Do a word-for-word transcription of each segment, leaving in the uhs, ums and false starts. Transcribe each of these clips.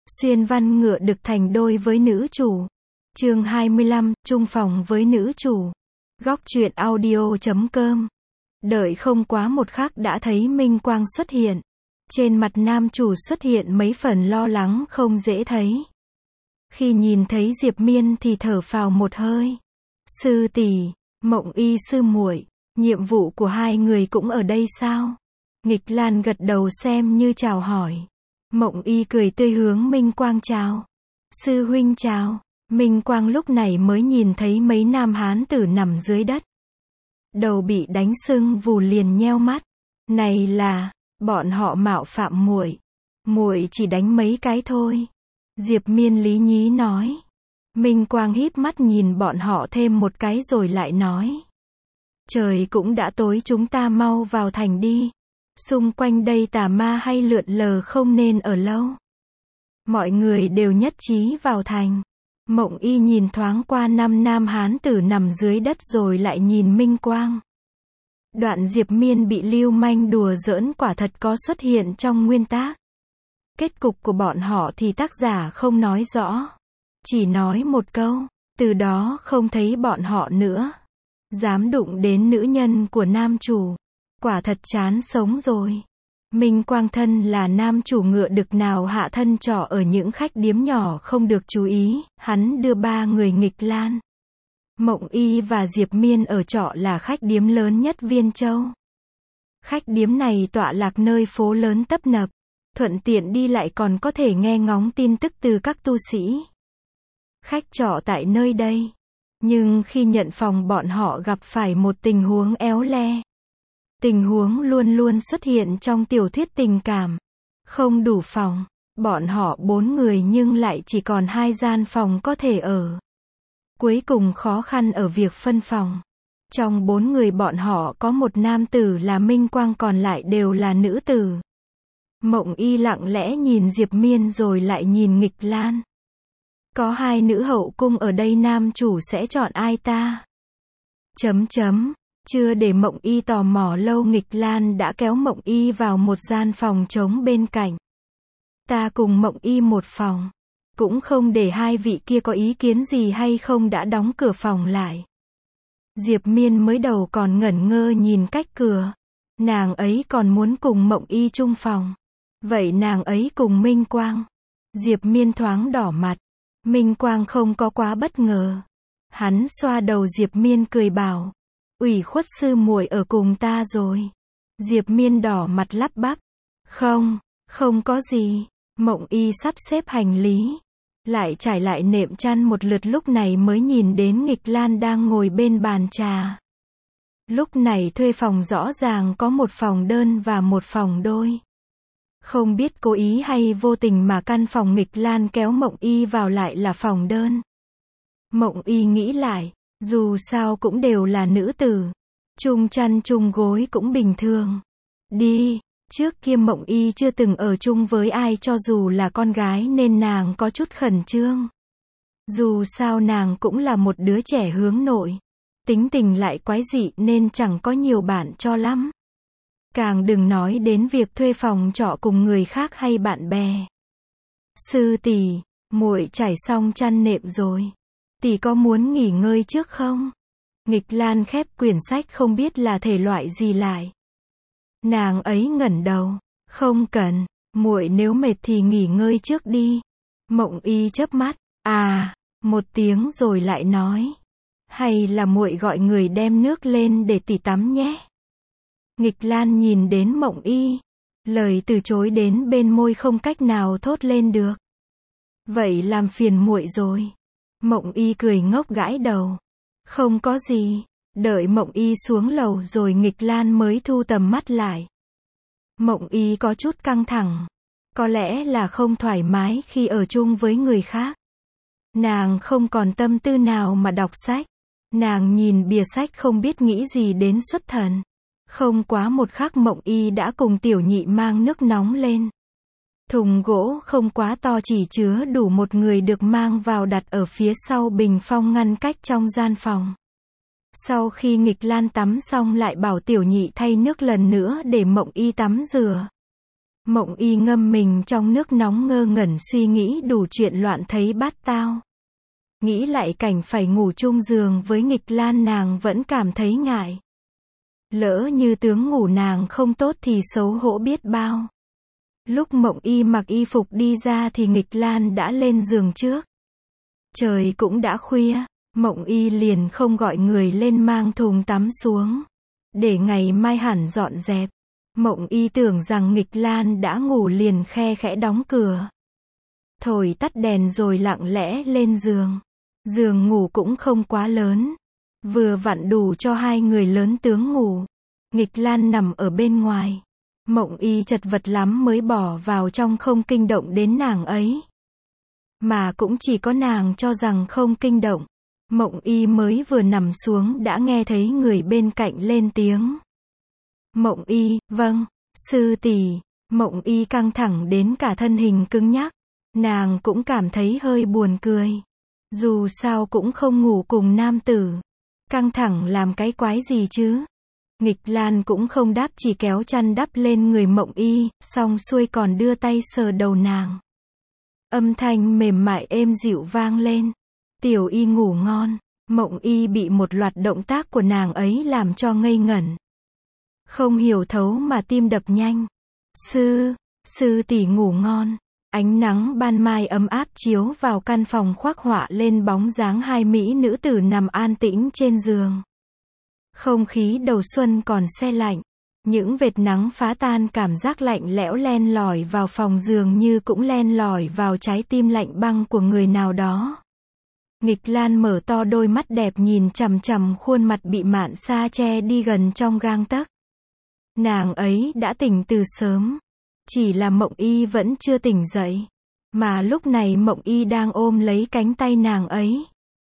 Xuyên văn ngựa đực thành đôi với nữ chủ. Chương hai mươi lăm, chung phòng với nữ chủ. Góc truyện audio chấm com. Đợi không quá một khắc đã thấy minh quang xuất hiện. Trên mặt nam chủ xuất hiện mấy phần lo lắng không dễ thấy. Khi nhìn thấy Diệp Miên thì thở phào một hơi. Sư tỷ, Mộng Y sư muội, nhiệm vụ của hai người cũng ở đây sao? Nghịch Lan gật đầu xem như chào hỏi. Mộng Y cười tươi hướng Minh Quang chào. Sư huynh chào. Minh Quang lúc này mới nhìn thấy mấy nam hán tử nằm dưới đất. Đầu bị đánh sưng vù liền nheo mắt. Này là, bọn họ mạo phạm muội. Muội chỉ đánh mấy cái thôi. Diệp Miên lý nhí nói. Minh Quang híp mắt nhìn bọn họ thêm một cái rồi lại nói. Trời cũng đã tối, chúng ta mau vào thành đi. Xung quanh đây tà ma hay lượn lờ không nên ở lâu. Mọi người đều nhất trí vào thành. Mộng Y nhìn thoáng qua năm nam hán tử nằm dưới đất rồi lại nhìn Minh Quang. Đoạn Diệp Miên bị lưu manh đùa giỡn quả thật có xuất hiện trong nguyên tác. Kết cục của bọn họ thì tác giả không nói rõ. Chỉ nói một câu, từ đó không thấy bọn họ nữa. Dám đụng đến nữ nhân của nam chủ. Quả thật chán sống rồi. Minh Quang thân là nam chủ ngựa đực nào hạ thân trọ ở những khách điếm nhỏ không được chú ý, hắn đưa ba người Nghịch Lan, Mộng Y và Diệp Miên ở trọ là khách điếm lớn nhất Viên Châu. Khách điếm này tọa lạc nơi phố lớn tấp nập, thuận tiện đi lại còn có thể nghe ngóng tin tức từ các tu sĩ. Khách trọ tại nơi đây. Nhưng khi nhận phòng bọn họ gặp phải một tình huống éo le. Tình huống luôn luôn xuất hiện trong tiểu thuyết tình cảm. Không đủ phòng. Bọn họ bốn người nhưng lại chỉ còn hai gian phòng có thể ở. Cuối cùng khó khăn ở việc phân phòng. Trong bốn người bọn họ có một nam tử là Minh Quang, còn lại đều là nữ tử. Mộng Y lặng lẽ nhìn Diệp Miên rồi lại nhìn Nghịch Lan. Có hai nữ hậu cung ở đây, nam chủ sẽ chọn ai ta? Chấm chấm. Chưa để Mộng Y tò mò lâu, Nghịch Lan đã kéo Mộng Y vào một gian phòng trống bên cạnh. Ta cùng Mộng Y một phòng. Cũng không để hai vị kia có ý kiến gì hay không đã đóng cửa phòng lại. Diệp Miên mới đầu còn ngẩn ngơ nhìn cách cửa. Nàng ấy còn muốn cùng Mộng Y chung phòng. Vậy nàng ấy cùng Minh Quang. Diệp Miên thoáng đỏ mặt. Minh Quang không có quá bất ngờ. Hắn xoa đầu Diệp Miên cười bảo. Ủy khuất sư muội ở cùng ta rồi. Diệp Miên đỏ mặt lắp bắp. Không, không có gì. Mộng Y sắp xếp hành lý. Lại trải lại nệm chăn một lượt lúc này mới nhìn đến Nghịch Lan đang ngồi bên bàn trà. Lúc này thuê phòng rõ ràng có một phòng đơn và một phòng đôi. Không biết cố ý hay vô tình mà căn phòng Nghịch Lan kéo Mộng Y vào lại là phòng đơn. Mộng Y nghĩ lại, dù sao cũng đều là nữ tử. Chung chăn chung gối cũng bình thường. Đi, trước kia Mộng Y chưa từng ở chung với ai cho dù là con gái nên nàng có chút khẩn trương. Dù sao nàng cũng là một đứa trẻ hướng nội. Tính tình lại quái dị nên chẳng có nhiều bạn cho lắm. Càng đừng nói đến việc thuê phòng trọ cùng người khác hay bạn bè. Sư tỷ, muội trải xong chăn nệm rồi. Tỷ có muốn nghỉ ngơi trước không? Nghịch Lan khép quyển sách không biết là thể loại gì lại. Nàng ấy ngẩng đầu. Không cần, muội nếu mệt thì nghỉ ngơi trước đi. Mộng Y chớp mắt. À, một tiếng rồi lại nói. Hay là muội gọi người đem nước lên để tỷ tắm nhé. Nghịch Lan nhìn đến Mộng Y. Lời từ chối đến bên môi không cách nào thốt lên được. Vậy làm phiền muội rồi. Mộng Y cười ngốc gãi đầu. Không có gì. Đợi Mộng Y xuống lầu rồi Nghịch Lan mới thu tầm mắt lại. Mộng Y có chút căng thẳng. Có lẽ là không thoải mái khi ở chung với người khác. Nàng không còn tâm tư nào mà đọc sách. Nàng nhìn bìa sách không biết nghĩ gì đến xuất thần. Không quá một khắc Mộng Y đã cùng Tiểu Nhị mang nước nóng lên. Thùng gỗ không quá to chỉ chứa đủ một người được mang vào đặt ở phía sau bình phong ngăn cách trong gian phòng. Sau khi Nghịch Lan tắm xong lại bảo Tiểu Nhị thay nước lần nữa để Mộng Y tắm rửa. Mộng Y ngâm mình trong nước nóng ngơ ngẩn suy nghĩ đủ chuyện loạn thấy bát tao. Nghĩ lại cảnh phải ngủ chung giường với Nghịch Lan nàng vẫn cảm thấy ngại. Lỡ như tướng ngủ nàng không tốt thì xấu hổ biết bao. Lúc Mộng Y mặc y phục đi ra thì Nghịch Lan đã lên giường trước. Trời cũng đã khuya, Mộng Y liền không gọi người lên mang thùng tắm xuống. Để ngày mai hẳn dọn dẹp. Mộng Y tưởng rằng Nghịch Lan đã ngủ liền khe khẽ đóng cửa. Thổi tắt đèn rồi lặng lẽ lên giường. Giường ngủ cũng không quá lớn. Vừa vặn đủ cho hai người lớn tướng ngủ. Nghịch Lan nằm ở bên ngoài. Mộng Y chật vật lắm mới bỏ vào trong không kinh động đến nàng ấy. Mà cũng chỉ có nàng cho rằng không kinh động. Mộng Y mới vừa nằm xuống đã nghe thấy người bên cạnh lên tiếng. Mộng Y, vâng, sư tỷ. Mộng Y căng thẳng đến cả thân hình cứng nhắc. Nàng cũng cảm thấy hơi buồn cười. Dù sao cũng không ngủ cùng nam tử. Căng thẳng làm cái quái gì chứ? Nghịch Lan cũng không đáp, chỉ kéo chăn đắp lên người Mộng Y, xong xuôi còn đưa tay sờ đầu nàng. Âm thanh mềm mại êm dịu vang lên. Tiểu Y ngủ ngon. Mộng Y bị một loạt động tác của nàng ấy làm cho ngây ngẩn. Không hiểu thấu mà tim đập nhanh. Sư, sư tỷ ngủ ngon. Ánh nắng ban mai ấm áp chiếu vào căn phòng khoác họa lên bóng dáng hai mỹ nữ tử nằm an tĩnh trên giường. Không khí đầu xuân còn se lạnh. Những vệt nắng phá tan cảm giác lạnh lẽo len lỏi vào phòng giường như cũng len lỏi vào trái tim lạnh băng của người nào đó. Nghịch Lan mở to đôi mắt đẹp nhìn chằm chằm khuôn mặt bị mạn sa che đi gần trong gang tấc. Nàng ấy đã tỉnh từ sớm. Chỉ là Mộng Y vẫn chưa tỉnh dậy. Mà lúc này Mộng Y đang ôm lấy cánh tay nàng ấy.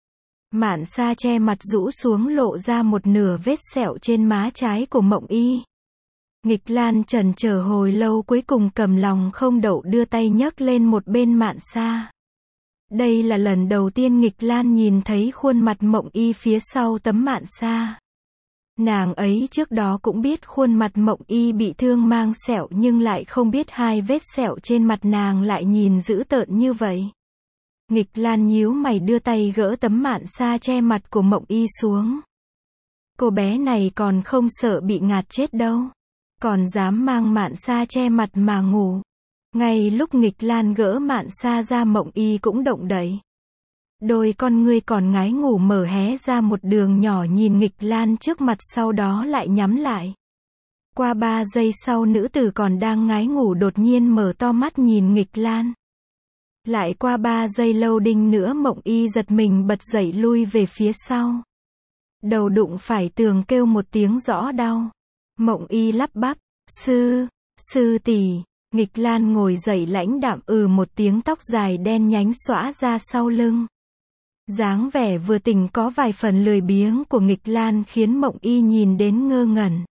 Mạn sa che mặt rũ xuống lộ ra một nửa vết sẹo trên má trái của Mộng Y. Nghịch Lan chần chờ hồi lâu cuối cùng cầm lòng không đậu đưa tay nhấc lên một bên mạn sa. Đây là lần đầu tiên Nghịch Lan nhìn thấy khuôn mặt Mộng Y phía sau tấm mạn sa. Nàng ấy trước đó cũng biết khuôn mặt Mộng Y bị thương mang sẹo nhưng lại không biết hai vết sẹo trên mặt nàng lại nhìn dữ tợn như vậy. Nghịch Lan nhíu mày đưa tay gỡ tấm mạn sa che mặt của Mộng Y xuống. Cô bé này còn không sợ bị ngạt chết đâu. Còn dám mang mạn sa che mặt mà ngủ. Ngay lúc Nghịch Lan gỡ mạn sa ra Mộng Y cũng động đậy. Đôi con ngươi còn ngái ngủ mở hé ra một đường nhỏ nhìn Nghịch Lan trước mặt sau đó lại nhắm lại. Qua ba giây sau nữ tử còn đang ngái ngủ đột nhiên mở to mắt nhìn Nghịch Lan. Lại qua ba giây lâu đinh nữa Mộng Y giật mình bật dậy lui về phía sau. Đầu đụng phải tường kêu một tiếng rõ đau. Mộng Y lắp bắp, sư, sư tỷ. Nghịch Lan ngồi dậy lãnh đạm ừ một tiếng tóc dài đen nhánh xõa ra sau lưng. Dáng vẻ vừa tỉnh có vài phần lười biếng của Nghịch Lan khiến Mộng Y nhìn đến ngơ ngẩn.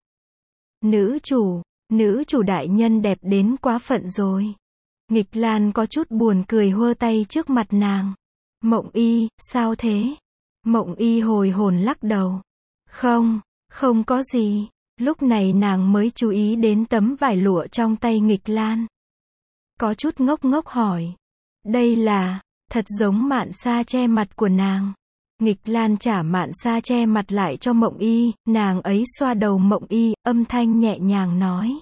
Nữ chủ, nữ chủ đại nhân đẹp đến quá phận rồi. Nghịch Lan có chút buồn cười hơ tay trước mặt nàng. Mộng Y, sao thế? Mộng Y hồi hồn lắc đầu. Không, không có gì. Lúc này nàng mới chú ý đến tấm vải lụa trong tay Nghịch Lan. Có chút ngốc ngốc hỏi. Đây là, thật giống mạn sa che mặt của nàng. Nghịch Lan trả mạn sa che mặt lại cho Mộng Y, nàng ấy xoa đầu Mộng Y, âm thanh nhẹ nhàng nói.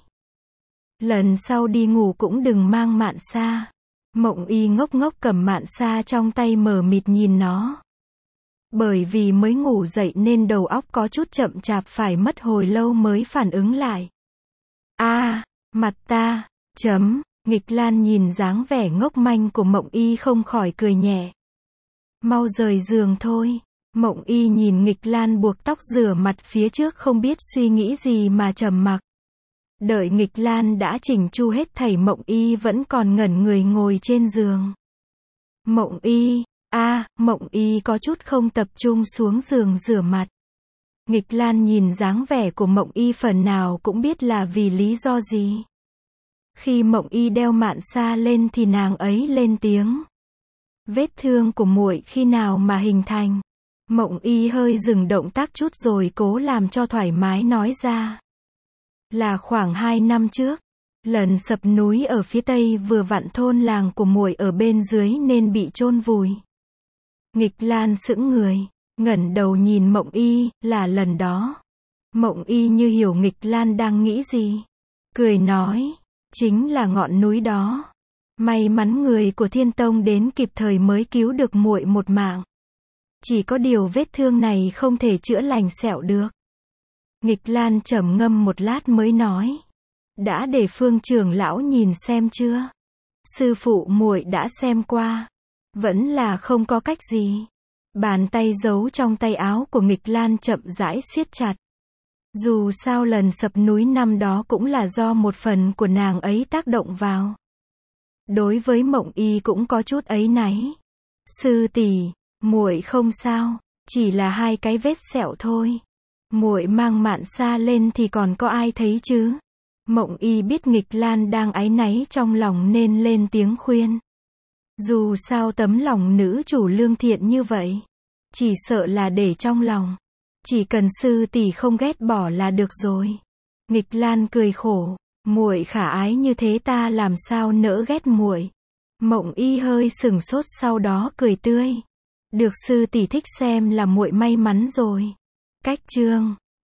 Lần sau đi ngủ cũng đừng mang mạn sa. Mộng Y ngốc ngốc cầm mạn sa trong tay mờ mịt nhìn nó. Bởi vì mới ngủ dậy nên đầu óc có chút chậm chạp phải mất hồi lâu mới phản ứng lại. A, à, mặt ta, chấm, Nghịch Lan nhìn dáng vẻ ngốc manh của Mộng Y không khỏi cười nhẹ. Mau rời giường thôi. Mộng Y nhìn Nghịch Lan buộc tóc rửa mặt phía trước không biết suy nghĩ gì mà trầm mặc. Đợi Nghịch Lan đã chỉnh chu hết thảy Mộng Y vẫn còn ngẩn người ngồi trên giường. Mộng Y, a, à, Mộng Y có chút không tập trung xuống giường rửa mặt. Nghịch Lan nhìn dáng vẻ của Mộng Y phần nào cũng biết là vì lý do gì. Khi Mộng Y đeo mạn sa lên thì nàng ấy lên tiếng. Vết thương của muội khi nào mà hình thành? Mộng Y hơi dừng động tác chút rồi cố làm cho thoải mái nói ra. Là khoảng hai năm trước. Lần sập núi ở phía tây vừa vặn thôn làng của muội ở bên dưới nên bị chôn vùi. Nghịch Lan sững người, ngẩng đầu nhìn Mộng Y, là lần đó. Mộng Y như hiểu Nghịch Lan đang nghĩ gì. Cười nói, chính là ngọn núi đó. May mắn người của Thiên Tông đến kịp thời mới cứu được muội một mạng. Chỉ có điều vết thương này không thể chữa lành sẹo được. Nghịch Lan trầm ngâm một lát mới nói. Đã để Phương trưởng lão nhìn xem chưa? Sư phụ muội đã xem qua. Vẫn là không có cách gì. Bàn tay giấu trong tay áo của Nghịch Lan chậm rãi siết chặt. Dù sao lần sập núi năm đó cũng là do một phần của nàng ấy tác động vào. Đối với Mộng Y cũng có chút áy náy. Sư tỷ, muội không sao, chỉ là hai cái vết sẹo thôi. Muội mang mạn xa lên thì còn có ai thấy chứ? Mộng Y biết Nghịch Lan đang áy náy trong lòng nên lên tiếng khuyên. Dù sao tấm lòng nữ chủ lương thiện như vậy, chỉ sợ là để trong lòng. Chỉ cần sư tỷ không ghét bỏ là được rồi. Nghịch Lan cười khổ, muội khả ái như thế ta làm sao nỡ ghét muội. Mộng Y hơi sừng sốt sau đó cười tươi. Được sư tỷ thích xem là muội may mắn rồi. Cách chương